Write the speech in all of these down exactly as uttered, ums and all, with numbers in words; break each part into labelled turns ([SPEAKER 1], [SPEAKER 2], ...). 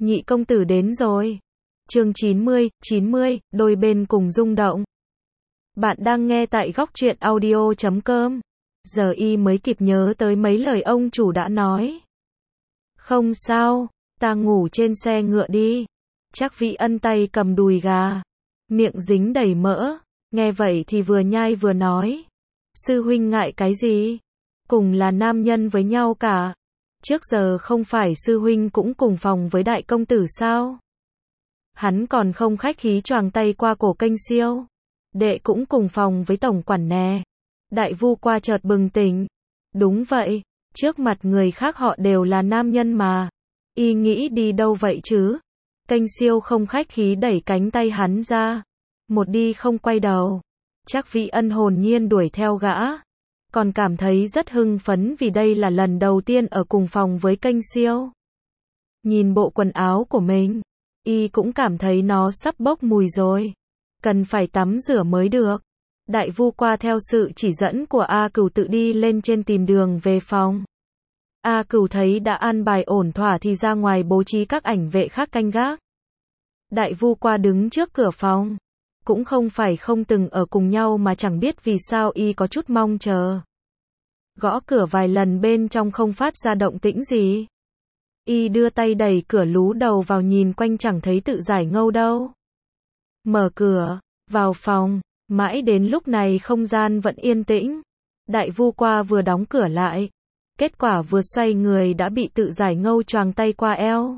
[SPEAKER 1] Nhị công tử đến rồi. Chương chín mươi, chín mươi, đôi bên cùng rung động. Bạn đang nghe tại góc truyện audio chấm com. Giờ y mới kịp nhớ tới mấy lời ông chủ đã nói. Không sao, ta ngủ trên xe ngựa đi. Chắc Vị Ân tay cầm đùi gà, miệng dính đầy mỡ, nghe vậy thì vừa nhai vừa nói. Sư huynh ngại cái gì? Cùng là nam nhân với nhau cả. Trước giờ không phải sư huynh cũng cùng phòng với đại công tử sao? Hắn còn không khách khí choàng tay qua cổ Kênh Siêu. Đệ cũng cùng phòng với tổng quản nè. Đại vu qua chợt bừng tỉnh. Đúng vậy, trước mặt người khác họ đều là nam nhân mà. Y nghĩ đi đâu vậy chứ? Kênh Siêu không khách khí đẩy cánh tay hắn ra. Một đi không quay đầu. Chắc Vị Ân hồn nhiên đuổi theo gã. Còn cảm thấy rất hưng phấn vì đây là lần đầu tiên ở cùng phòng với Kênh Siêu. Nhìn bộ quần áo của mình, y cũng cảm thấy nó sắp bốc mùi rồi. Cần phải tắm rửa mới được. Đại vu qua theo sự chỉ dẫn của A Cửu tự đi lên trên tìm đường về phòng. A Cửu thấy đã an bài ổn thỏa thì ra ngoài bố trí các ảnh vệ khác canh gác. Đại vu qua đứng trước cửa phòng. Cũng không phải không từng ở cùng nhau mà chẳng biết vì sao y có chút mong chờ. Gõ cửa vài lần bên trong không phát ra động tĩnh gì. Y đưa tay đẩy cửa lú đầu vào nhìn quanh chẳng thấy Tự Giải Ngâu đâu. Mở cửa, vào phòng, mãi đến lúc này không gian vẫn yên tĩnh. Đại vu qua vừa đóng cửa lại. Kết quả vừa xoay người đã bị Tự Giải Ngâu choàng tay qua eo.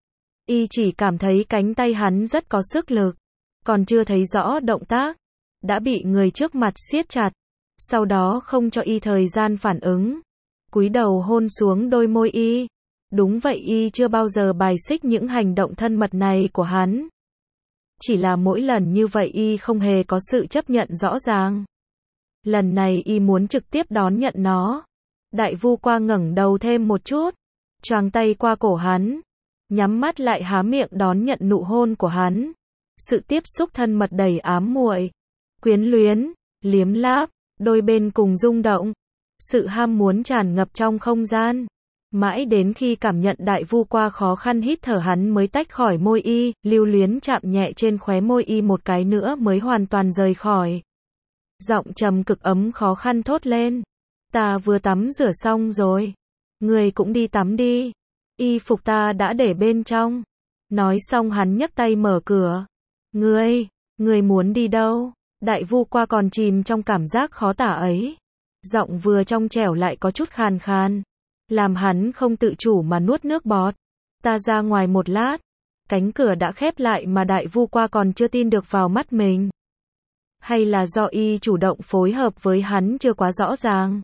[SPEAKER 1] Y chỉ cảm thấy cánh tay hắn rất có sức lực. Còn chưa thấy rõ động tác, đã bị người trước mặt siết chặt, sau đó không cho y thời gian phản ứng, cúi đầu hôn xuống đôi môi y. Đúng vậy, y chưa bao giờ bài xích những hành động thân mật này của hắn. Chỉ là mỗi lần như vậy y không hề có sự chấp nhận rõ ràng. Lần này y muốn trực tiếp đón nhận nó. Đại vu qua ngẩng đầu thêm một chút, choàng tay qua cổ hắn, nhắm mắt lại há miệng đón nhận nụ hôn của hắn. Sự tiếp xúc thân mật đầy ám muội, quyến luyến, liếm láp, đôi bên cùng rung động. Sự ham muốn tràn ngập trong không gian. Mãi đến khi cảm nhận đại vu qua khó khăn hít thở hắn mới tách khỏi môi y, lưu luyến chạm nhẹ trên khóe môi y một cái nữa mới hoàn toàn rời khỏi. Giọng trầm cực ấm khó khăn thốt lên. Ta vừa tắm rửa xong rồi. Người cũng đi tắm đi. Y phục ta đã để bên trong. Nói xong hắn nhấc tay mở cửa. Ngươi, ngươi muốn đi đâu? Đại vu qua còn chìm trong cảm giác khó tả ấy. Giọng vừa trong trẻo lại có chút khàn khàn. Làm hắn không tự chủ mà nuốt nước bọt. Ta ra ngoài một lát. Cánh cửa đã khép lại mà đại vu qua còn chưa tin được vào mắt mình. Hay là do y chủ động phối hợp với hắn chưa quá rõ ràng?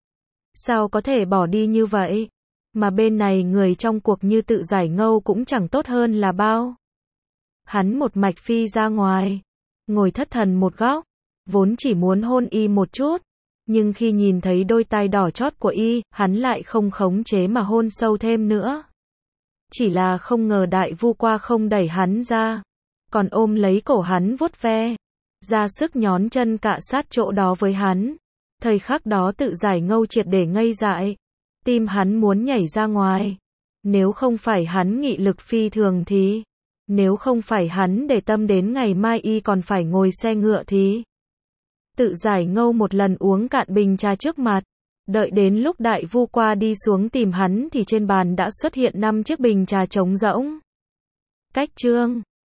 [SPEAKER 1] Sao có thể bỏ đi như vậy? Mà bên này người trong cuộc như Tự Giải Ngâu cũng chẳng tốt hơn là bao. Hắn một mạch phi ra ngoài, ngồi thất thần một góc, vốn chỉ muốn hôn y một chút, nhưng khi nhìn thấy đôi tai đỏ chót của y, hắn lại không khống chế mà hôn sâu thêm nữa. Chỉ là không ngờ đại vu qua không đẩy hắn ra, còn ôm lấy cổ hắn vuốt ve, ra sức nhón chân cạ sát chỗ đó với hắn. Thời khắc đó Tự Giải Ngâu triệt để ngây dại, tim hắn muốn nhảy ra ngoài. Nếu không phải hắn nghị lực phi thường thì... Nếu không phải hắn để tâm đến ngày mai y còn phải ngồi xe ngựa thì... Tự Giải Ngâu một lần uống cạn bình trà trước mặt. Đợi đến lúc đại vu qua đi xuống tìm hắn thì trên bàn đã xuất hiện năm chiếc bình trà trống rỗng. Cách chương